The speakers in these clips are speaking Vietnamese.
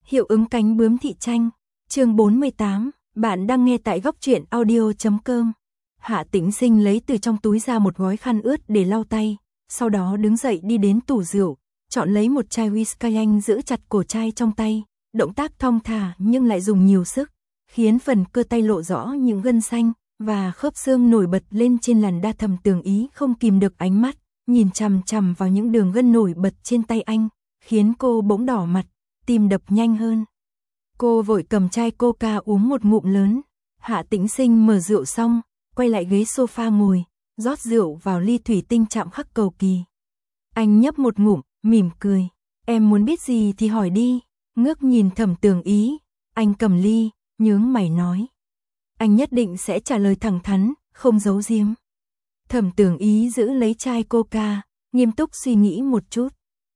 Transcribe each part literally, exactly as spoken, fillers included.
Hiệu ứng cánh bướm thị tranh, chương bốn mươi tám, bạn đang nghe tại góc truyện audio chấm com. Hạ Tĩnh Sinh lấy từ trong túi ra một gói khăn ướt để lau tay, sau đó đứng dậy đi đến tủ rượu, chọn lấy một chai whisky Anh giữ chặt cổ chai trong tay, động tác thong thả nhưng lại dùng nhiều sức, khiến phần cơ tay lộ rõ những gân xanh và khớp xương nổi bật lên trên làn da. Thẩm Tường Ý không kìm được ánh mắt, nhìn chằm chằm vào những đường gân nổi bật trên tay anh, khiến cô bỗng đỏ mặt, tim đập nhanh hơn. Cô vội cầm chai coca uống một ngụm lớn. Hạ Tĩnh Sinh mở rượu xong, quay lại ghế sofa ngồi, rót rượu vào ly thủy tinh chạm khắc cầu kỳ. Anh nhấp một ngụm, mỉm cười. Em muốn biết gì thì hỏi đi. Ngước nhìn Thẩm Tường Ý, anh cầm ly, nhướng mày nói. Anh nhất định sẽ trả lời thẳng thắn, không giấu giếm. Thẩm Tường Ý giữ lấy chai coca, nghiêm túc suy nghĩ một chút.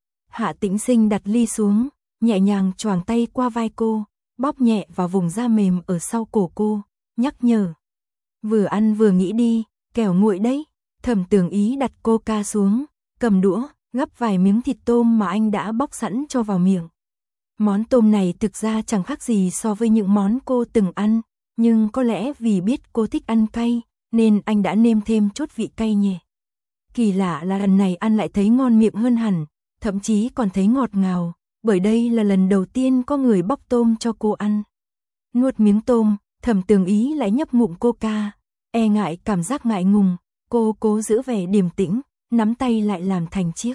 Hạ Tĩnh Sinh đặt ly xuống, nhẹ nhàng choàng tay qua vai cô, bóp nhẹ vào vùng da mềm ở sau cổ cô, nhắc nhở. Vừa ăn vừa nghĩ đi, kẻo nguội đấy. Thẩm Tường Ý đặt coca xuống, cầm đũa, gắp vài miếng thịt tôm mà anh đã bóc sẵn cho vào miệng. Món tôm này thực ra chẳng khác gì so với những món cô từng ăn, nhưng có lẽ vì biết cô thích ăn cay, nên anh đã nêm thêm chút vị cay nhẹ. Kỳ lạ là lần này ăn lại thấy ngon miệng hơn hẳn, thậm chí còn thấy ngọt ngào, bởi đây là lần đầu tiên có người bóc tôm cho cô ăn. Nuốt miếng tôm, Thẩm Tường Ý lại nhấp ngụm coca, e ngại cảm giác ngại ngùng, cô cố giữ vẻ điềm tĩnh, nắm tay lại làm thành chiếc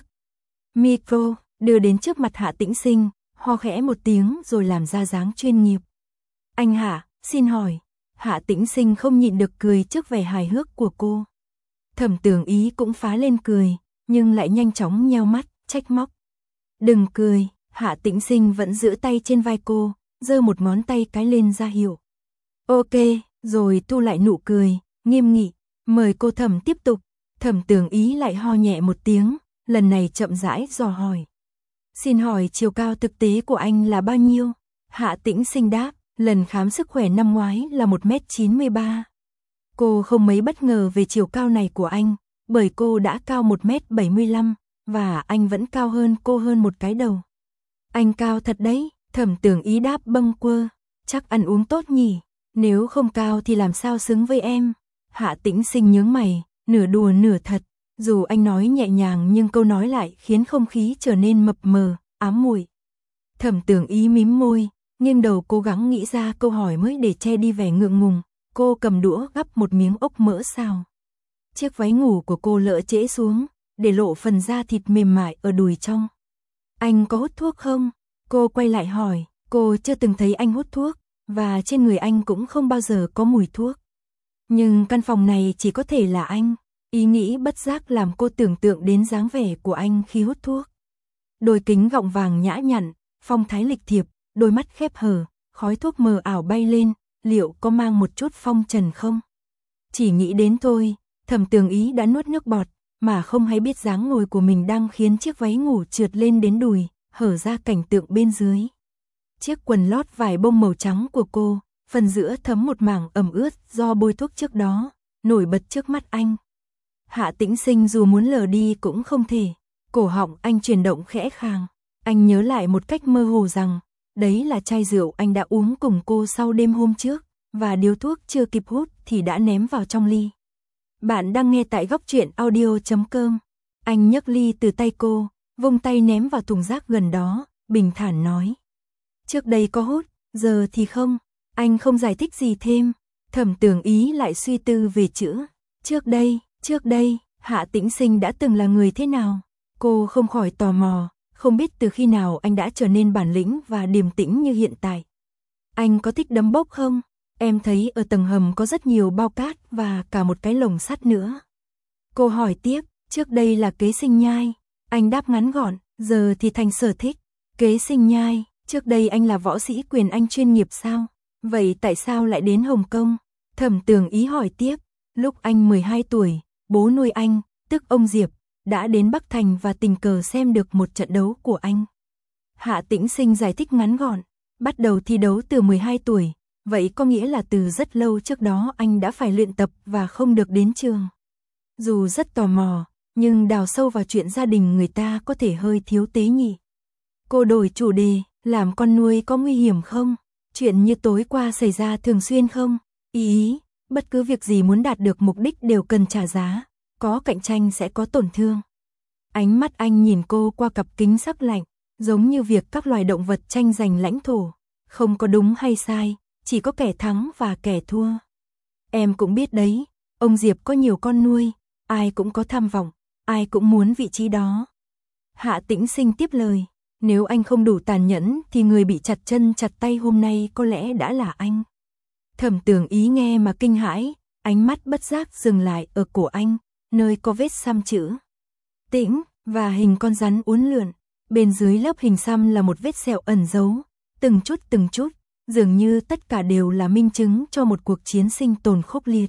micro, đưa đến trước mặt Hạ Tĩnh Sinh, ho khẽ một tiếng rồi làm ra dáng chuyên nghiệp. Anh Hạ, xin hỏi. Hạ Tĩnh Sinh không nhịn được cười trước vẻ hài hước của cô. Thẩm Tường Ý cũng phá lên cười, nhưng lại nhanh chóng nheo mắt, trách móc. Đừng cười. Hạ Tĩnh Sinh vẫn giữ tay trên vai cô, giơ một ngón tay cái lên ra hiệu. Ok, rồi thu lại nụ cười, nghiêm nghị, mời cô Thẩm tiếp tục. Thẩm Tường Ý lại ho nhẹ một tiếng, lần này chậm rãi dò hỏi. Xin hỏi chiều cao thực tế của anh là bao nhiêu? Hạ Tĩnh Sinh đáp, lần khám sức khỏe năm ngoái là một mét chín mươi ba. Cô không mấy bất ngờ về chiều cao này của anh, bởi cô đã cao một mét bảy mươi lăm, và anh vẫn cao hơn cô hơn một cái đầu. Anh cao thật đấy. Thẩm Tường Ý đáp bâng quơ, chắc ăn uống tốt nhỉ, nếu không cao thì làm sao xứng với em. Hạ Tĩnh Sinh nhướng mày, nửa đùa nửa thật, dù anh nói nhẹ nhàng nhưng câu nói lại khiến không khí trở nên mập mờ, ám muội. Thẩm Tường Ý mím môi, nghiêng đầu cố gắng nghĩ ra câu hỏi mới để che đi vẻ ngượng ngùng. Cô cầm đũa gắp một miếng ốc mỡ xào. Chiếc váy ngủ của cô lỡ trễ xuống, để lộ phần da thịt mềm mại ở đùi trong. Anh có hút thuốc không? Cô quay lại hỏi. Cô chưa từng thấy anh hút thuốc, và trên người anh cũng không bao giờ có mùi thuốc. Nhưng căn phòng này chỉ có thể là anh. Ý nghĩ bất giác làm cô tưởng tượng đến dáng vẻ của anh khi hút thuốc. Đôi kính gọng vàng nhã nhặn, phong thái lịch thiệp, đôi mắt khép hờ, khói thuốc mờ ảo bay lên, liệu có mang một chút phong trần không? Chỉ nghĩ đến thôi, Thẩm Tường Ý đã nuốt nước bọt, mà không hay biết dáng ngồi của mình đang khiến chiếc váy ngủ trượt lên đến đùi, hở ra cảnh tượng bên dưới. Chiếc quần lót vải bông màu trắng của cô, phần giữa thấm một mảng ẩm ướt do bôi thuốc trước đó, nổi bật trước mắt anh. Hạ Tĩnh Sinh dù muốn lờ đi cũng không thể, cổ họng anh chuyển động khẽ khàng. Anh nhớ lại một cách mơ hồ rằng, đấy là chai rượu anh đã uống cùng cô sau đêm hôm trước, và điếu thuốc chưa kịp hút thì đã ném vào trong ly. Bạn đang nghe tại góc truyện audio chấm com. Anh nhấc ly từ tay cô, vung tay ném vào thùng rác gần đó, bình thản nói. Trước đây có hút, giờ thì không. Anh không giải thích gì thêm. Thẩm Tường Ý lại suy tư về chữ. Trước đây, trước đây, Hạ Tĩnh Sinh đã từng là người thế nào? Cô không khỏi tò mò, không biết từ khi nào anh đã trở nên bản lĩnh và điềm tĩnh như hiện tại. Anh có thích đấm bốc không? Em thấy ở tầng hầm có rất nhiều bao cát và cả một cái lồng sắt nữa. Cô hỏi tiếp, trước đây là kế sinh nhai. Anh đáp ngắn gọn, giờ thì thành sở thích. Kế sinh nhai, trước đây anh là võ sĩ quyền Anh chuyên nghiệp sao? Vậy tại sao lại đến Hồng Kông? Thẩm Tường Ý hỏi tiếp, lúc anh mười hai tuổi, bố nuôi anh, tức ông Diệp, đã đến Bắc Thành và tình cờ xem được một trận đấu của anh. Hạ Tĩnh Sinh giải thích ngắn gọn, bắt đầu thi đấu từ mười hai tuổi, vậy có nghĩa là từ rất lâu trước đó anh đã phải luyện tập và không được đến trường. Dù rất tò mò, nhưng đào sâu vào chuyện gia đình người ta có thể hơi thiếu tế nhị. Cô đổi chủ đề, Làm con nuôi có nguy hiểm không? Chuyện như tối qua xảy ra thường xuyên không? Ý, bất cứ việc gì muốn đạt được mục đích đều cần trả giá, có cạnh tranh sẽ có tổn thương. Ánh mắt anh nhìn cô qua cặp kính sắc lạnh, giống như việc các loài động vật tranh giành lãnh thổ. Không có đúng hay sai, chỉ có kẻ thắng và kẻ thua. Em cũng biết đấy, ông Diệp có nhiều con nuôi, ai cũng có tham vọng, ai cũng muốn vị trí đó. Hạ Tĩnh Sinh tiếp lời, nếu anh không đủ tàn nhẫn thì người bị chặt chân chặt tay hôm nay có lẽ đã là anh. Thẩm Tường Ý nghe mà kinh hãi, ánh mắt bất giác dừng lại ở cổ anh, nơi có vết xăm chữ Tĩnh và hình con rắn uốn lượn. Bên dưới lớp hình xăm là một vết sẹo ẩn giấu, từng chút từng chút, dường như tất cả đều là minh chứng cho một cuộc chiến sinh tồn khốc liệt.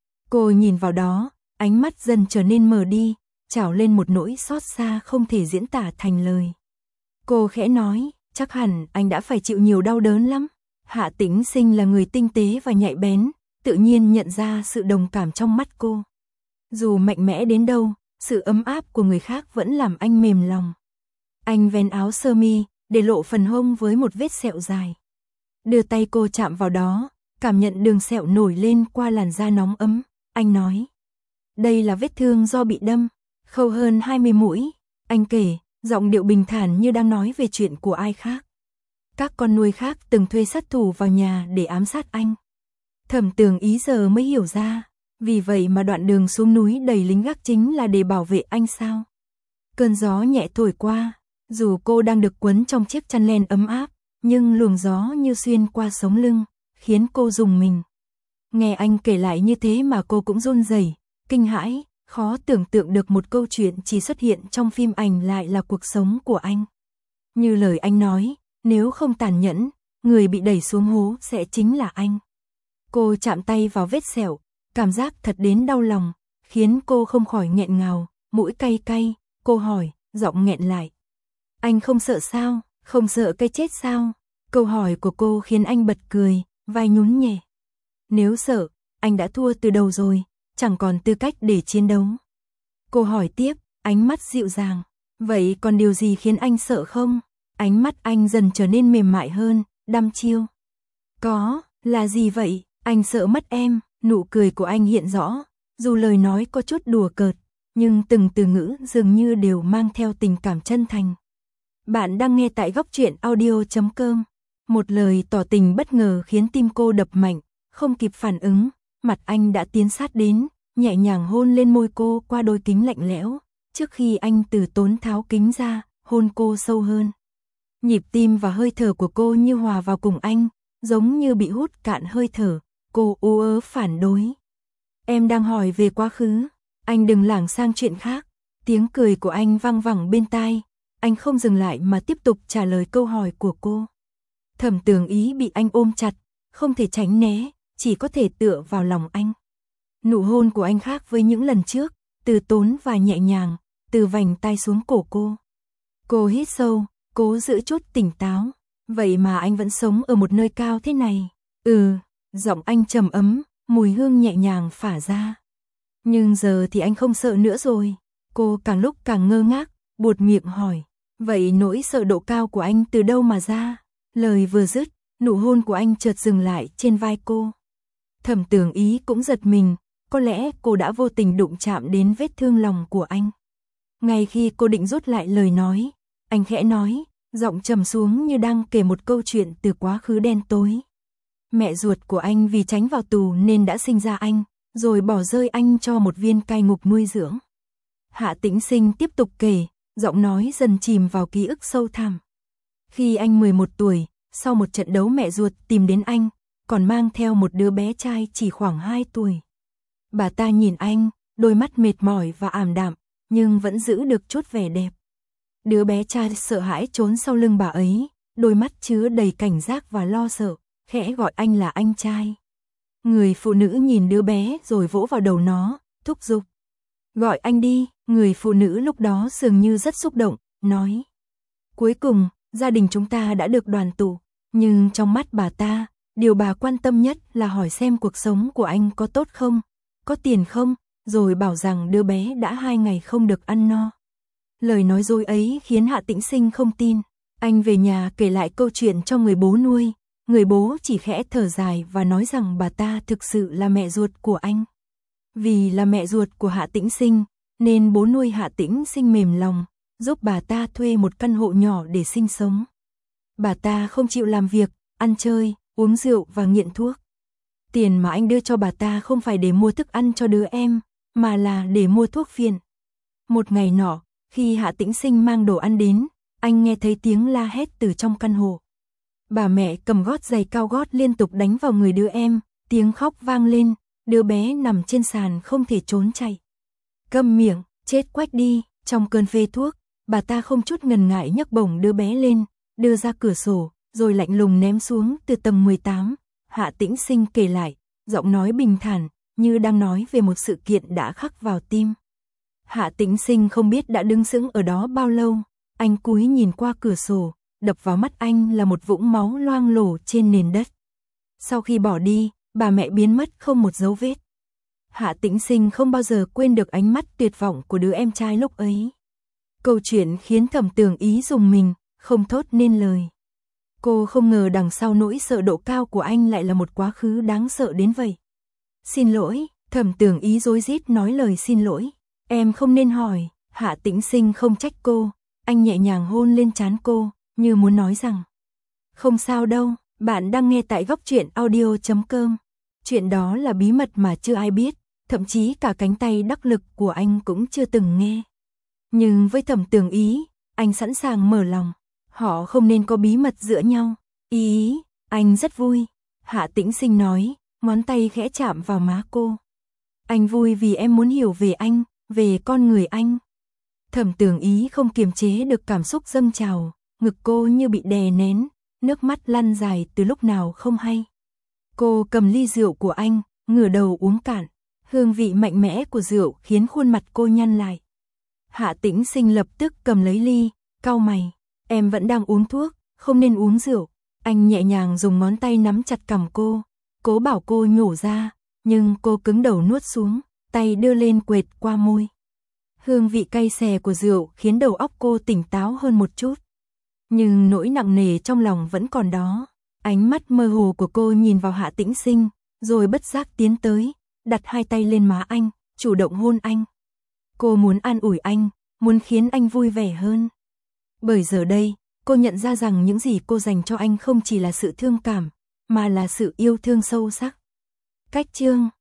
Cô nhìn vào đó, ánh mắt dần trở nên mờ đi, trào lên một nỗi xót xa không thể diễn tả thành lời. Cô khẽ nói, chắc hẳn anh đã phải chịu nhiều đau đớn lắm. Hạ Tĩnh Sinh là người tinh tế và nhạy bén, tự nhiên nhận ra sự đồng cảm trong mắt cô. Dù mạnh mẽ đến đâu, sự ấm áp của người khác vẫn làm anh mềm lòng. Anh vén áo sơ mi, để lộ phần hông với một vết sẹo dài. Đưa tay cô chạm vào đó, cảm nhận đường sẹo nổi lên qua làn da nóng ấm. Anh nói, đây là vết thương do bị đâm, khâu hơn hai mươi mũi. Anh kể, giọng điệu bình thản như đang nói về chuyện của ai khác. Các con nuôi khác từng thuê sát thủ vào nhà để ám sát anh. Thẩm Tường Ý giờ mới hiểu ra, vì vậy mà đoạn đường xuống núi đầy lính gác chính là để bảo vệ anh sao? Cơn gió nhẹ thổi qua, dù cô đang được quấn trong chiếc chăn len ấm áp, nhưng luồng gió như xuyên qua sống lưng, khiến cô rùng mình. Nghe anh kể lại như thế mà cô cũng run rẩy, kinh hãi, khó tưởng tượng được một câu chuyện chỉ xuất hiện trong phim ảnh lại là cuộc sống của anh. Như lời anh nói, nếu không tàn nhẫn, người bị đẩy xuống hố sẽ chính là anh. Cô chạm tay vào vết sẹo, cảm giác thật đến đau lòng, khiến cô không khỏi nghẹn ngào, mũi cay cay. Cô hỏi, giọng nghẹn lại, anh không sợ sao, không sợ cái chết sao? Câu hỏi của cô khiến anh bật cười, vai nhún nhẹ. Nếu sợ, anh đã thua từ đầu rồi, chẳng còn tư cách để chiến đấu. Cô hỏi tiếp, ánh mắt dịu dàng, vậy còn điều gì khiến anh sợ không? Ánh mắt anh dần trở nên mềm mại hơn, đăm chiêu. Có, là gì vậy? Anh sợ mất em. Nụ cười của anh hiện rõ, dù lời nói có chút đùa cợt, nhưng từng từ ngữ dường như đều mang theo tình cảm chân thành. Bạn đang nghe tại góc truyện audio chấm com. Một lời tỏ tình bất ngờ khiến tim cô đập mạnh, không kịp phản ứng, mặt anh đã tiến sát đến, nhẹ nhàng hôn lên môi cô qua đôi kính lạnh lẽo, trước khi anh từ tốn tháo kính ra, hôn cô sâu hơn. Nhịp tim và hơi thở của cô như hòa vào cùng anh, giống như bị hút cạn hơi thở. Cô ú ớ phản đối. Em đang hỏi về quá khứ, anh đừng lảng sang chuyện khác. Tiếng cười của anh vang vẳng bên tai, anh không dừng lại mà tiếp tục trả lời câu hỏi của cô. Thẩm Tường Ý bị anh ôm chặt, không thể tránh né, chỉ có thể tựa vào lòng anh. Nụ hôn của anh khác với những lần trước, từ tốn và nhẹ nhàng, từ vành tai xuống cổ cô. Cô hít sâu, cố giữ chút tỉnh táo. Vậy mà anh vẫn sống ở một nơi cao thế này. Ừ. Giọng anh trầm ấm, mùi hương nhẹ nhàng phả ra. Nhưng giờ thì anh không sợ nữa rồi. Cô càng lúc càng ngơ ngác, buột miệng hỏi. Vậy nỗi sợ độ cao của anh từ đâu mà ra? Lời vừa dứt, nụ hôn của anh chợt dừng lại trên vai cô. Thẩm Tường Ý cũng giật mình, có lẽ cô đã vô tình đụng chạm đến vết thương lòng của anh. Ngay khi cô định rút lại lời nói, anh khẽ nói, giọng trầm xuống như đang kể một câu chuyện từ quá khứ đen tối. Mẹ ruột của anh vì tránh vào tù nên đã sinh ra anh, rồi bỏ rơi anh cho một viên cai ngục nuôi dưỡng. Hạ Tĩnh Sinh tiếp tục kể, giọng nói dần chìm vào ký ức sâu thẳm. Khi anh mười một tuổi, sau một trận đấu mẹ ruột tìm đến anh, còn mang theo một đứa bé trai chỉ khoảng hai tuổi. Bà ta nhìn anh, đôi mắt mệt mỏi và ảm đạm, nhưng vẫn giữ được chút vẻ đẹp. Đứa bé trai sợ hãi trốn sau lưng bà ấy, đôi mắt chứa đầy cảnh giác và lo sợ, khẽ gọi anh là anh trai. Người phụ nữ nhìn đứa bé rồi vỗ vào đầu nó, thúc giục. Gọi anh đi, người phụ nữ lúc đó dường như rất xúc động, nói. Cuối cùng, gia đình chúng ta đã được đoàn tụ, nhưng trong mắt bà ta, điều bà quan tâm nhất là hỏi xem cuộc sống của anh có tốt không, có tiền không, rồi bảo rằng đứa bé đã hai ngày không được ăn no. Lời nói dối ấy khiến Hạ Tĩnh Sinh không tin. Anh về nhà kể lại câu chuyện cho người bố nuôi, người bố chỉ khẽ thở dài và nói rằng bà ta thực sự là mẹ ruột của anh. Vì là mẹ ruột của Hạ Tĩnh Sinh, nên bố nuôi Hạ Tĩnh Sinh mềm lòng, giúp bà ta thuê một căn hộ nhỏ để sinh sống. Bà ta không chịu làm việc, ăn chơi, uống rượu và nghiện thuốc. Tiền mà anh đưa cho bà ta không phải để mua thức ăn cho đứa em, mà là để mua thuốc phiện. Một ngày nọ, khi Hạ Tĩnh Sinh mang đồ ăn đến, anh nghe thấy tiếng la hét từ trong căn hộ. Bà mẹ cầm gót giày cao gót liên tục đánh vào người đứa em, tiếng khóc vang lên, đứa bé nằm trên sàn không thể trốn chạy. Câm miệng, chết quách đi, trong cơn phê thuốc, bà ta không chút ngần ngại nhấc bổng đứa bé lên, đưa ra cửa sổ, rồi lạnh lùng ném xuống từ tầng mười tám. Hạ Tĩnh Sinh kể lại, giọng nói bình thản, như đang nói về một sự kiện đã khắc vào tim. Hạ Tĩnh Sinh không biết đã đứng sững ở đó bao lâu, anh cúi nhìn qua cửa sổ, đập vào mắt anh là một vũng máu loang lổ trên nền đất. Sau khi bỏ đi, bà mẹ biến mất không một dấu vết. Hạ Tĩnh Sinh không bao giờ quên được ánh mắt tuyệt vọng của đứa em trai lúc ấy. Câu chuyện khiến Thẩm Tường Ý rùng mình, không thốt nên lời. Cô không ngờ đằng sau nỗi sợ độ cao của anh lại là một quá khứ đáng sợ đến vậy. Xin lỗi, Thẩm Tường Ý rối rít nói lời xin lỗi. Em không nên hỏi. Hạ Tĩnh Sinh không trách cô, anh nhẹ nhàng hôn lên trán cô, như muốn nói rằng không sao đâu, bạn đang nghe tại góc truyện audio chấm com. Chuyện đó là bí mật mà chưa ai biết, thậm chí cả cánh tay đắc lực của anh cũng chưa từng nghe. Nhưng với Thẩm Tường Ý, anh sẵn sàng mở lòng. Họ không nên có bí mật giữa nhau. Ý ý, anh rất vui. Hạ Tĩnh Sinh nói, ngón tay khẽ chạm vào má cô. Anh vui vì em muốn hiểu về anh, về con người anh. Thẩm Tường Ý không kiềm chế được cảm xúc dâng trào, ngực cô như bị đè nén, nước mắt lăn dài từ lúc nào không hay. Cô cầm ly rượu của anh, ngửa đầu uống cạn. Hương vị mạnh mẽ của rượu khiến khuôn mặt cô nhăn lại. Hạ Tĩnh Sinh lập tức cầm lấy ly, cau mày. Em vẫn đang uống thuốc, không nên uống rượu. Anh nhẹ nhàng dùng ngón tay nắm chặt cằm cô, cố bảo cô nhổ ra, nhưng cô cứng đầu nuốt xuống, tay đưa lên quệt qua môi. Hương vị cay xè của rượu khiến đầu óc cô tỉnh táo hơn một chút. Nhưng nỗi nặng nề trong lòng vẫn còn đó. Ánh mắt mơ hồ của cô nhìn vào Hạ Tĩnh Sinh, rồi bất giác tiến tới, đặt hai tay lên má anh, chủ động hôn anh. Cô muốn an ủi anh, muốn khiến anh vui vẻ hơn. Bởi giờ đây, cô nhận ra rằng những gì cô dành cho anh không chỉ là sự thương cảm, mà là sự yêu thương sâu sắc. Cách chương